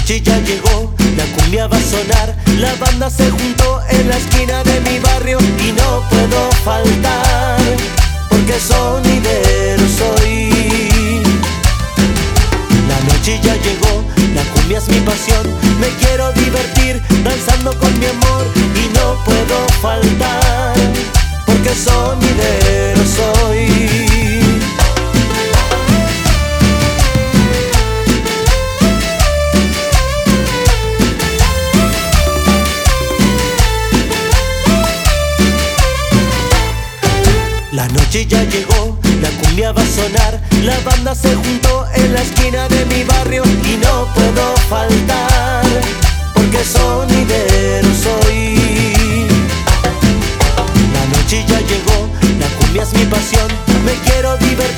noche ya llegó, la cumbia va a sonar. La banda se juntó en la esquina de mi barrio y no puedo faltar, porque sonidero soy. La noche ya llegó, la cumbia es mi pasión. Me quiero divertir danzando con mi amor y no puedo faltar, porque sonidero soy. La noche ya llegó, la cumbia va a sonar. La banda se juntó en la esquina de mi barrio y no puedo faltar, porque sonidero soy. La noche ya llegó, la cumbia es mi pasión. Me quiero divertir